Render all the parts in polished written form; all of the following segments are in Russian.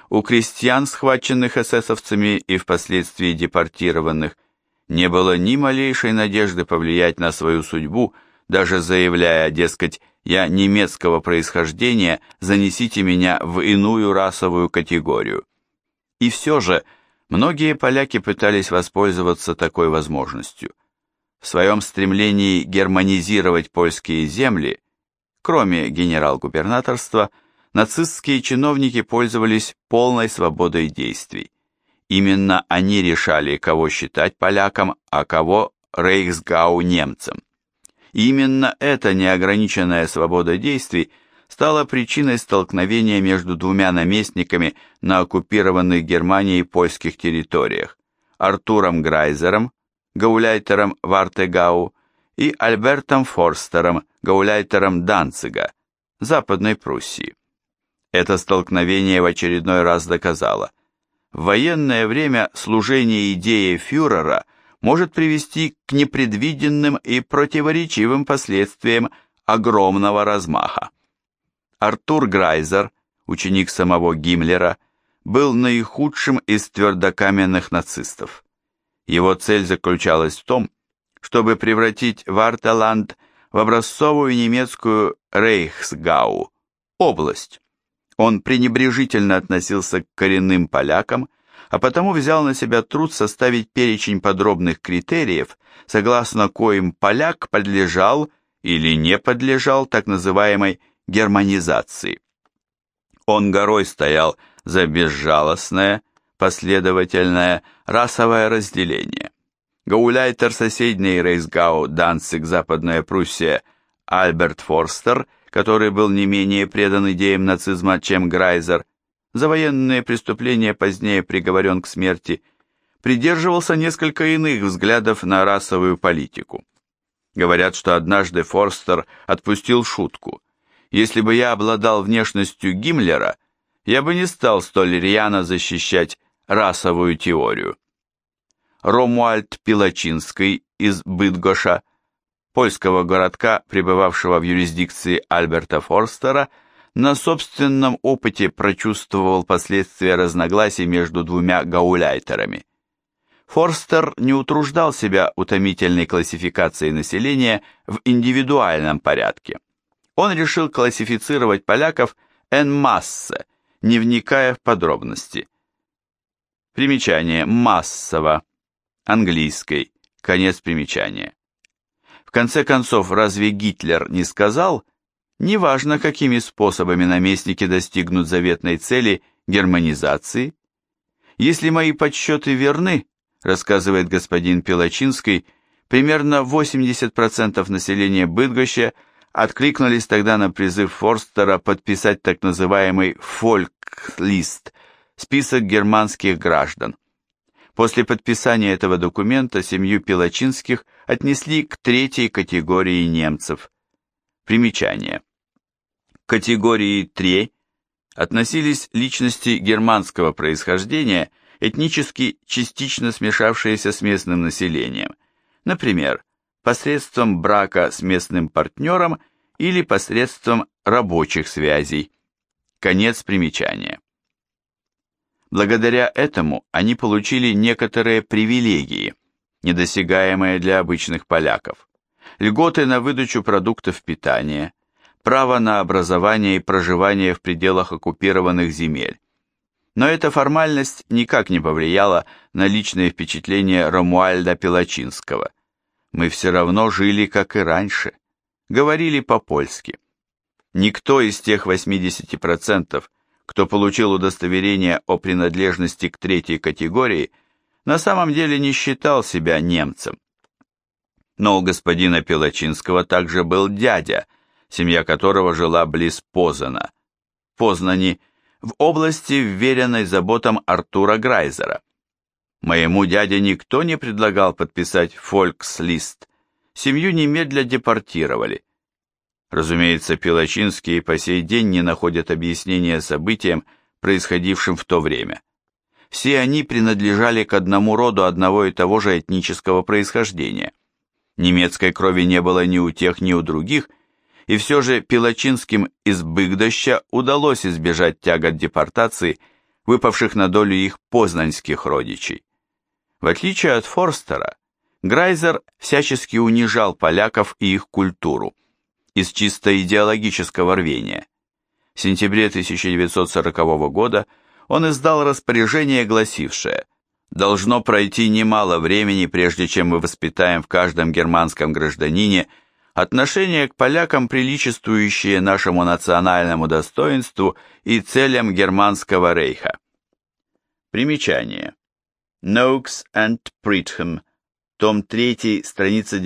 у крестьян, схваченных эсэсовцами и впоследствии депортированных, не было ни малейшей надежды повлиять на свою судьбу, даже заявляя, дескать, «я немецкого происхождения, занесите меня в иную расовую категорию». И все же многие поляки пытались воспользоваться такой возможностью. В своем стремлении германизировать польские земли, кроме генерал-губернаторства, нацистские чиновники пользовались полной свободой действий. Именно они решали, кого считать поляком, а кого рейхсгау немцем. И именно эта неограниченная свобода действий стала причиной столкновения между двумя наместниками на оккупированных Германией польских территориях – Артуром Грайзером, гауляйтером Вартегау, и Альбертом Форстером, гауляйтером Данцига, Западной Пруссии. Это столкновение в очередной раз доказало: в военное время служение идее фюрера может привести к непредвиденным и противоречивым последствиям огромного размаха. Артур Грайзер, ученик самого Гиммлера, был наихудшим из твердокаменных нацистов. Его цель заключалась в том, чтобы превратить Вартеланд в образцовую немецкую Рейхсгау, область. Он пренебрежительно относился к коренным полякам, а потому взял на себя труд составить перечень подробных критериев, согласно коим поляк подлежал или не подлежал так называемой германизации. Он горой стоял за безжалостное, последовательное расовое разделение. Гауляйтер соседней Рейхсгау Данциг, Западная Пруссия, Альберт Форстер, который был не менее предан идеям нацизма, чем Грайзер, за военные преступления позднее приговорен к смерти, придерживался несколько иных взглядов на расовую политику. Говорят, что однажды Форстер отпустил шутку: «Если бы я обладал внешностью Гиммлера, я бы не стал столь рьяно защищать расовую теорию». Ромуальд Пилачинский из Быдгоша, польского городка, пребывавшего в юрисдикции Альберта Форстера, на собственном опыте прочувствовал последствия разногласий между двумя гауляйтерами. Форстер не утруждал себя утомительной классификацией населения в индивидуальном порядке. Он решил классифицировать поляков en masse, не вникая в подробности. Примечание: массово, английской, конец примечания. В конце концов, разве Гитлер не сказал: неважно, какими способами наместники достигнут заветной цели германизации? Если мои подсчеты верны, рассказывает господин Пилачинский, примерно 80% населения Быдгоща откликнулись тогда на призыв Форстера подписать так называемый «фолклист» – список германских граждан. После подписания этого документа семью Пилачинских отнесли к третьей категории немцев. Примечание. К категории 3 относились личности германского происхождения, этнически частично смешавшиеся с местным населением, например, посредством брака с местным партнером или посредством рабочих связей. Конец примечания. Благодаря этому они получили некоторые привилегии, недосягаемые для обычных поляков: льготы на выдачу продуктов питания, право на образование и проживание в пределах оккупированных земель. Но эта формальность никак не повлияла на личные впечатления Ромуальда Пилачинского. Мы все равно жили, как и раньше, говорили по-польски. Никто из тех 80%, кто получил удостоверение о принадлежности к третьей категории, на самом деле не считал себя немцем. Но у господина Пилачинского также был дядя, семья которого жила близ Позана, Познани, в области, вверенной заботам Артура Грайзера. Моему дяде никто не предлагал подписать фолькслист, семью немедля депортировали. Разумеется, Пилачинские по сей день не находят объяснения событиям, происходившим в то время. Все они принадлежали к одному роду одного и того же этнического происхождения. Немецкой крови не было ни у тех, ни у других, и все же Пилачинским из Быдгоща удалось избежать тягот депортации выпавших на долю их познанских родичей. В отличие от Форстера, Грайзер всячески унижал поляков и их культуру из чисто идеологического рвения. В сентябре 1940 года он издал распоряжение, гласившее: «Должно пройти немало времени, прежде чем мы воспитаем в каждом германском гражданине отношение к полякам, приличествующее нашему национальному достоинству и целям Германского рейха». Примечание. Noakes and Pritham, том 3, страница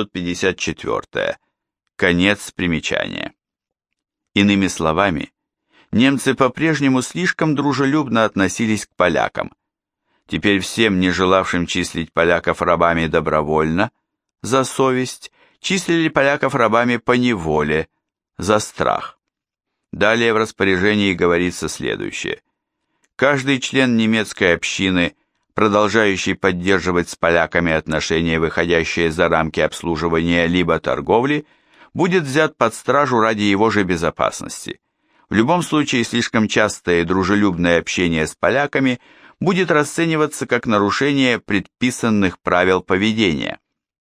954. Конец примечания. Иными словами, немцы по-прежнему слишком дружелюбно относились к полякам. Теперь всем, не желавшим числить поляков рабами добровольно, за совесть, числили поляков рабами по неволе, за страх. Далее в распоряжении говорится следующее. Каждый член немецкой общины, продолжающий поддерживать с поляками отношения, выходящие за рамки обслуживания либо торговли, будет взят под стражу ради его же безопасности. В любом случае, слишком частое и дружелюбное общение с поляками будет расцениваться как нарушение предписанных правил поведения.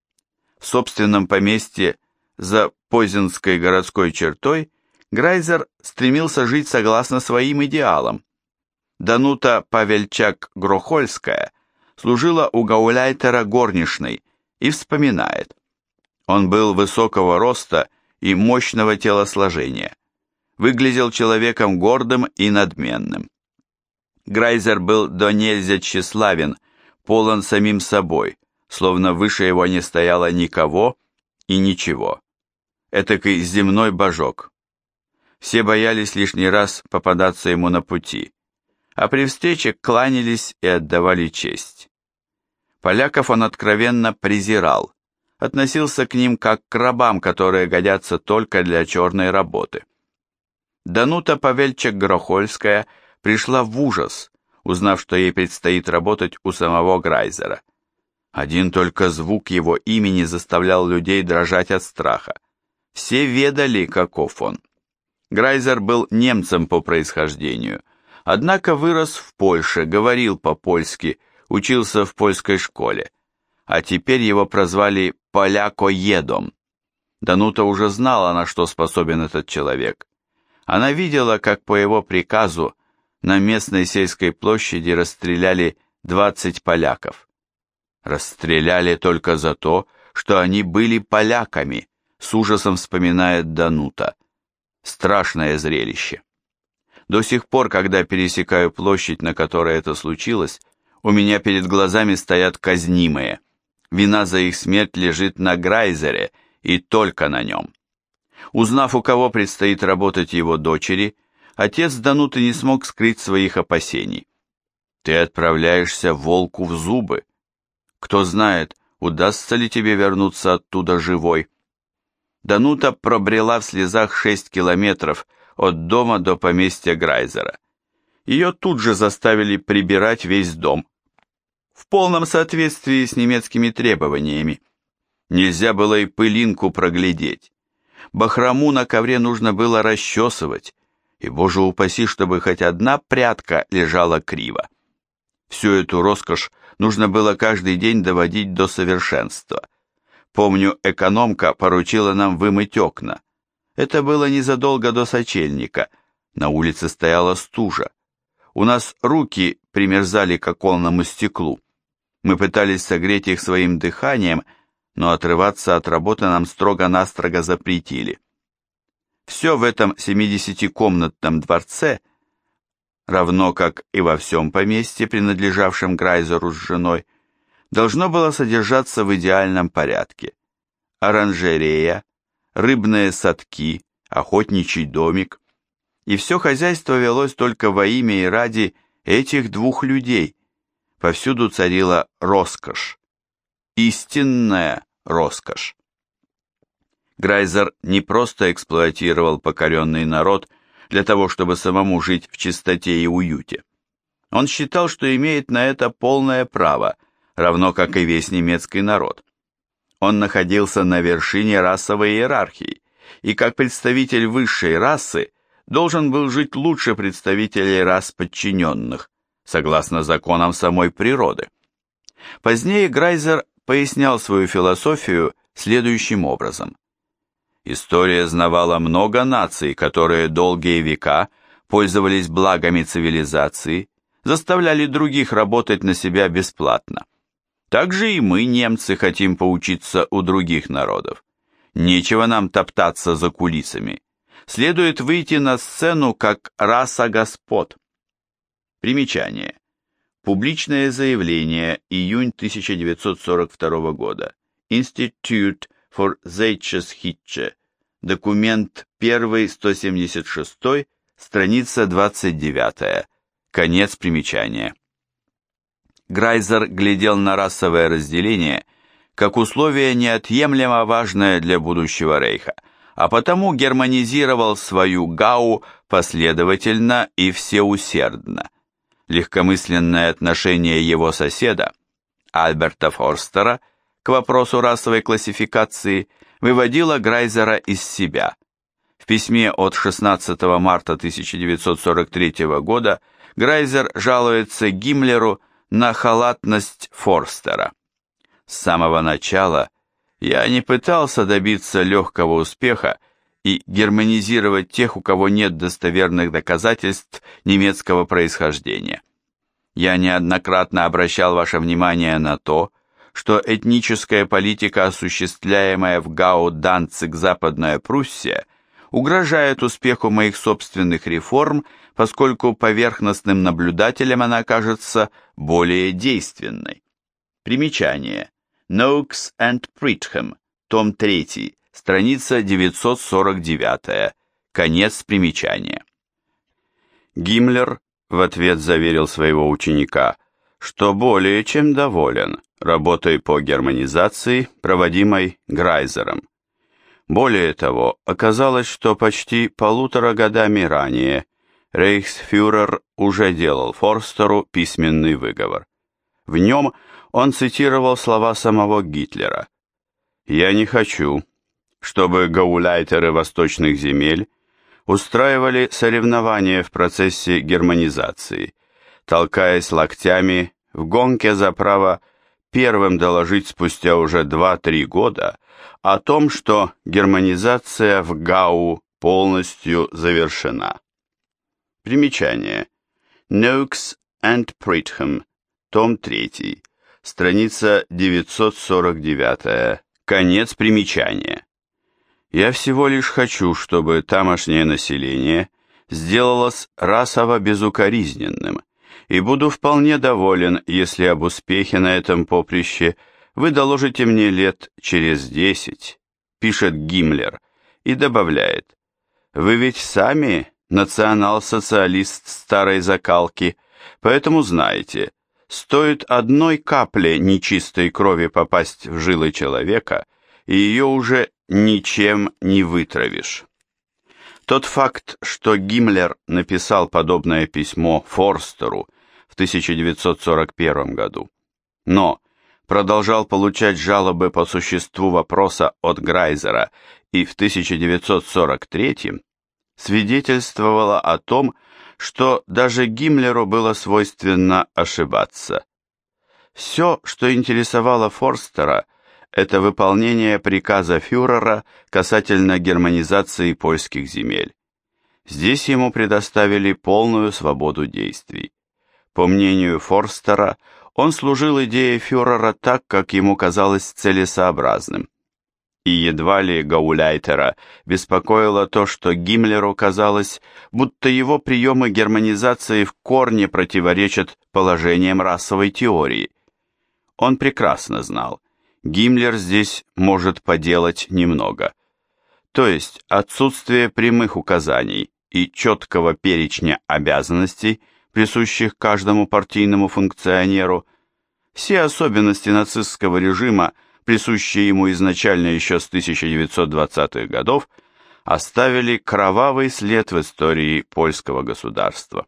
В собственном поместье за Позинской городской чертой Грайзер стремился жить согласно своим идеалам. Данута Павельчак-Грохольская служила у гауляйтера горничной и вспоминает: «Он был высокого роста и мощного телосложения, выглядел человеком гордым и надменным. Грайзер был до нельзя тщеславен, полон самим собой, словно выше его не стояло никого и ничего. Этакий земной божок. Все боялись лишний раз попадаться ему на пути, а при встрече кланялись и отдавали честь. Поляков он откровенно презирал, относился к ним как к рабам, которые годятся только для черной работы». Данута Павельчак-Грохольская пришла в ужас, узнав, что ей предстоит работать у самого Грайзера. Один только звук его имени заставлял людей дрожать от страха. Все ведали, каков он. Грайзер был немцем по происхождению, однако вырос в Польше, говорил по-польски, учился в польской школе, а теперь его прозвали «полякоедом». Данута уже знала, на что способен этот человек. Она видела, как по его приказу на местной сельской площади расстреляли 20 поляков. Расстреляли только за то, что они были поляками, с ужасом вспоминает Данута. Страшное зрелище. До сих пор, когда пересекаю площадь, на которой это случилось, у меня перед глазами стоят казнимые. Вина за их смерть лежит на Грайзере и только на нем. Узнав, у кого предстоит работать его дочери, отец Дануты не смог скрыть своих опасений. «Ты отправляешься волку в зубы. Кто знает, удастся ли тебе вернуться оттуда живой». Данута пробрела в слезах 6 километров от дома до поместья Грайзера. Ее тут же заставили прибирать весь дом, в полном соответствии с немецкими требованиями. Нельзя было и пылинку проглядеть. Бахрому на ковре нужно было расчесывать, и, боже упаси, чтобы хоть одна прядка лежала криво. Всю эту роскошь нужно было каждый день доводить до совершенства. Помню, экономка поручила нам вымыть окна. Это было незадолго до сочельника, на улице стояла стужа. У нас руки примерзали к оконному стеклу. Мы пытались согреть их своим дыханием, но отрываться от работы нам строго-настрого запретили. Все в этом 70-комнатном дворце, равно как и во всем поместье, принадлежавшем Грайзеру с женой, должно было содержаться в идеальном порядке. Оранжерея, рыбные садки, охотничий домик. И все хозяйство велось только во имя и ради этих двух людей. Повсюду царила роскошь. Истинная роскошь. Грайзер не просто эксплуатировал покоренный народ для того, чтобы самому жить в чистоте и уюте. Он считал, что имеет на это полное право, равно как и весь немецкий народ. Он находился на вершине расовой иерархии, и как представитель высшей расы должен был жить лучше представителей рас подчиненных, согласно законам самой природы. Позднее Грайзер пояснял свою философию следующим образом. История знавала много наций, которые долгие века пользовались благами цивилизации, заставляли других работать на себя бесплатно. Также и мы, немцы, хотим поучиться у других народов. Нечего нам топтаться за кулисами. Следует выйти на сцену как раса господ. Примечание. Публичное заявление, июнь 1942 года. Institute for Zeitgeschichte. Документ 1, 176, страница 29. Конец примечания. Грайзер глядел на расовое разделение как условие неотъемлемо важное для будущего рейха, а потому германизировал свою ГАУ последовательно и всеусердно. Легкомысленное отношение его соседа, Альберта Форстера, к вопросу расовой классификации выводило Грайзера из себя. В письме от 16 марта 1943 года Грайзер жалуется Гиммлеру на халатность Форстера. С самого начала я не пытался добиться легкого успеха и германизировать тех, у кого нет достоверных доказательств немецкого происхождения. Я неоднократно обращал ваше внимание на то, что этническая политика, осуществляемая в Гау Данциг Западная Пруссия, угрожает успеху моих собственных реформ, поскольку поверхностным наблюдателям она кажется более действенной. Примечание. Noakes and Pridham, том 3, страница 949, конец примечания. Гиммлер в ответ заверил своего ученика, что более чем доволен работой по германизации, проводимой Грайзером. Более того, оказалось, что почти 1,5 годами ранее рейхсфюрер уже делал Форстеру письменный выговор. В нем он цитировал слова самого Гитлера: «Я не хочу, чтобы гауляйтеры восточных земель устраивали соревнования в процессе германизации, толкаясь локтями в гонке за право первым доложить спустя уже 2-3 года о том, что германизация в ГАУ полностью завершена». Примечание. Noakes and Pridham, том 3, страница 949, конец примечания. Я всего лишь хочу, чтобы тамошнее население сделалось расово безукоризненным, и буду вполне доволен, если об успехе на этом поприще вы доложите мне лет через 10, пишет Гиммлер, и добавляет: вы ведь сами национал-социалист старой закалки, поэтому знаете, стоит одной капле нечистой крови попасть в жилы человека, и ее уже ничем не вытравишь. Тот факт, что Гиммлер написал подобное письмо Форстеру в 1941 году, но продолжал получать жалобы по существу вопроса от Грайзера и в 1943, свидетельствовало о том, что даже Гиммлеру было свойственно ошибаться. Все, что интересовало Форстера, это выполнение приказа фюрера касательно германизации польских земель. Здесь ему предоставили полную свободу действий. По мнению Форстера, он служил идее фюрера так, как ему казалось целесообразным. И едва ли гауляйтера беспокоило то, что Гиммлеру казалось, будто его приемы германизации в корне противоречат положениям расовой теории. Он прекрасно знал, Гиммлер здесь может поделать немного. То есть отсутствие прямых указаний и четкого перечня обязанностей, присущих каждому партийному функционеру, все особенности нацистского режима, присущие ему изначально еще с 1920-х годов, оставили кровавый след в истории польского государства.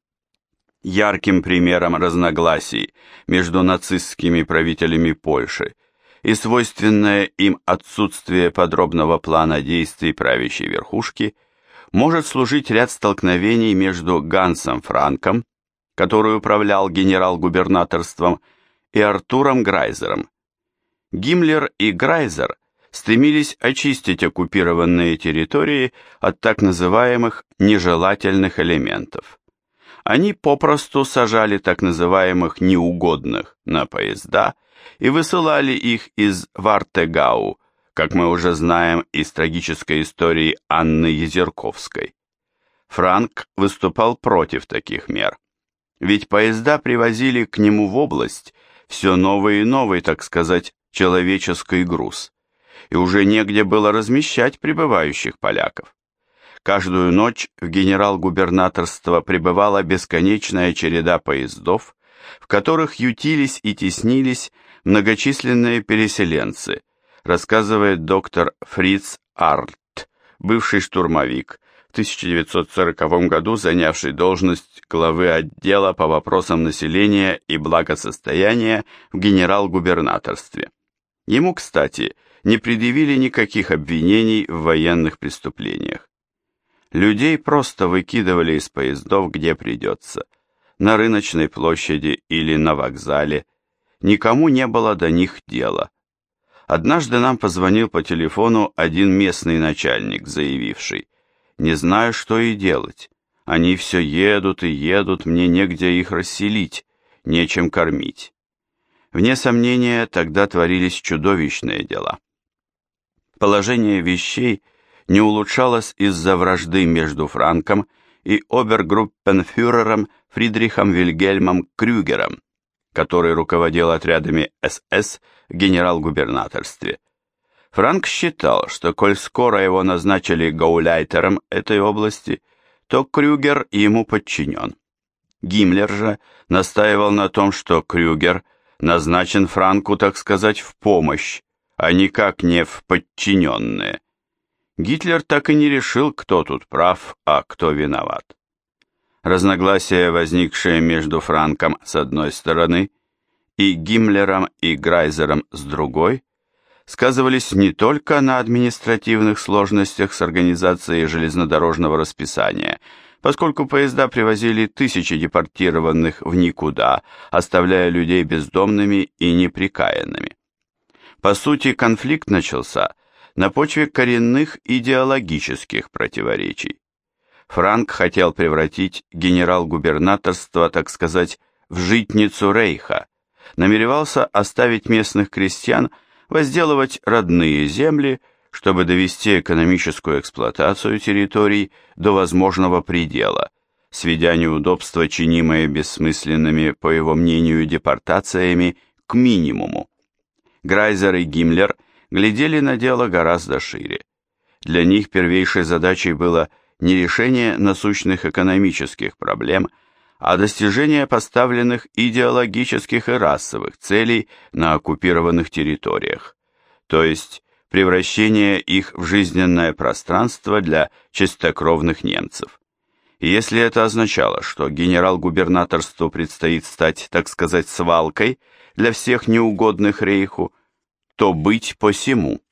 Ярким примером разногласий между нацистскими правителями Польши и свойственное им отсутствие подробного плана действий правящей верхушки может служить ряд столкновений между Гансом Франком, который управлял генерал-губернаторством, и Артуром Грайзером. Гиммлер и Грайзер стремились очистить оккупированные территории от так называемых нежелательных элементов. Они попросту сажали так называемых неугодных на поезда и высылали их из Вартегау, как мы уже знаем из трагической истории Анны Езерковской. Франк выступал против таких мер, ведь поезда привозили к нему в область все новый и новый, так сказать, человеческий груз, и уже негде было размещать прибывающих поляков. Каждую ночь в генерал-губернаторство прибывала бесконечная череда поездов, в которых ютились и теснились многочисленные переселенцы, рассказывает доктор Фриц Арнт, бывший штурмовик, в 1940 году занявший должность главы отдела по вопросам населения и благосостояния в генерал-губернаторстве. Ему, кстати, не предъявили никаких обвинений в военных преступлениях. Людей просто выкидывали из поездов, где придется, на рыночной площади или на вокзале, никому не было до них дела. Однажды нам позвонил по телефону один местный начальник, заявивший: «Не знаю, что и делать. Они все едут и едут, мне негде их расселить, нечем кормить». Вне сомнения, тогда творились чудовищные дела. Положение вещей не улучшалось из-за вражды между Франком и обергруппенфюрером Фридрихом Вильгельмом Крюгером, который руководил отрядами СС в генерал-губернаторстве. Франк считал, что коль скоро его назначили гауляйтером этой области, то Крюгер ему подчинен. Гиммлер же настаивал на том, что Крюгер назначен Франку, так сказать, в помощь, а никак не в подчиненные. Гитлер так и не решил, кто тут прав, а кто виноват. Разногласия, возникшие между Франком с одной стороны и Гиммлером и Грайзером с другой, сказывались не только на административных сложностях с организацией железнодорожного расписания, поскольку поезда привозили тысячи депортированных в никуда, оставляя людей бездомными и неприкаянными. По сути, конфликт начался на почве коренных идеологических противоречий. Франк хотел превратить генерал-губернаторство, так сказать, в житницу рейха, намеревался оставить местных крестьян возделывать родные земли, чтобы довести экономическую эксплуатацию территорий до возможного предела, сведя неудобства, чинимые бессмысленными, по его мнению, депортациями, к минимуму. Грайзер и Гиммлер глядели на дело гораздо шире. Для них первейшей задачей было не решение насущных экономических проблем, а достижение поставленных идеологических и расовых целей на оккупированных территориях, то есть превращение их в жизненное пространство для чистокровных немцев. И если это означало, что генерал-губернаторству предстоит стать, так сказать, свалкой для всех неугодных рейху, то быть посему.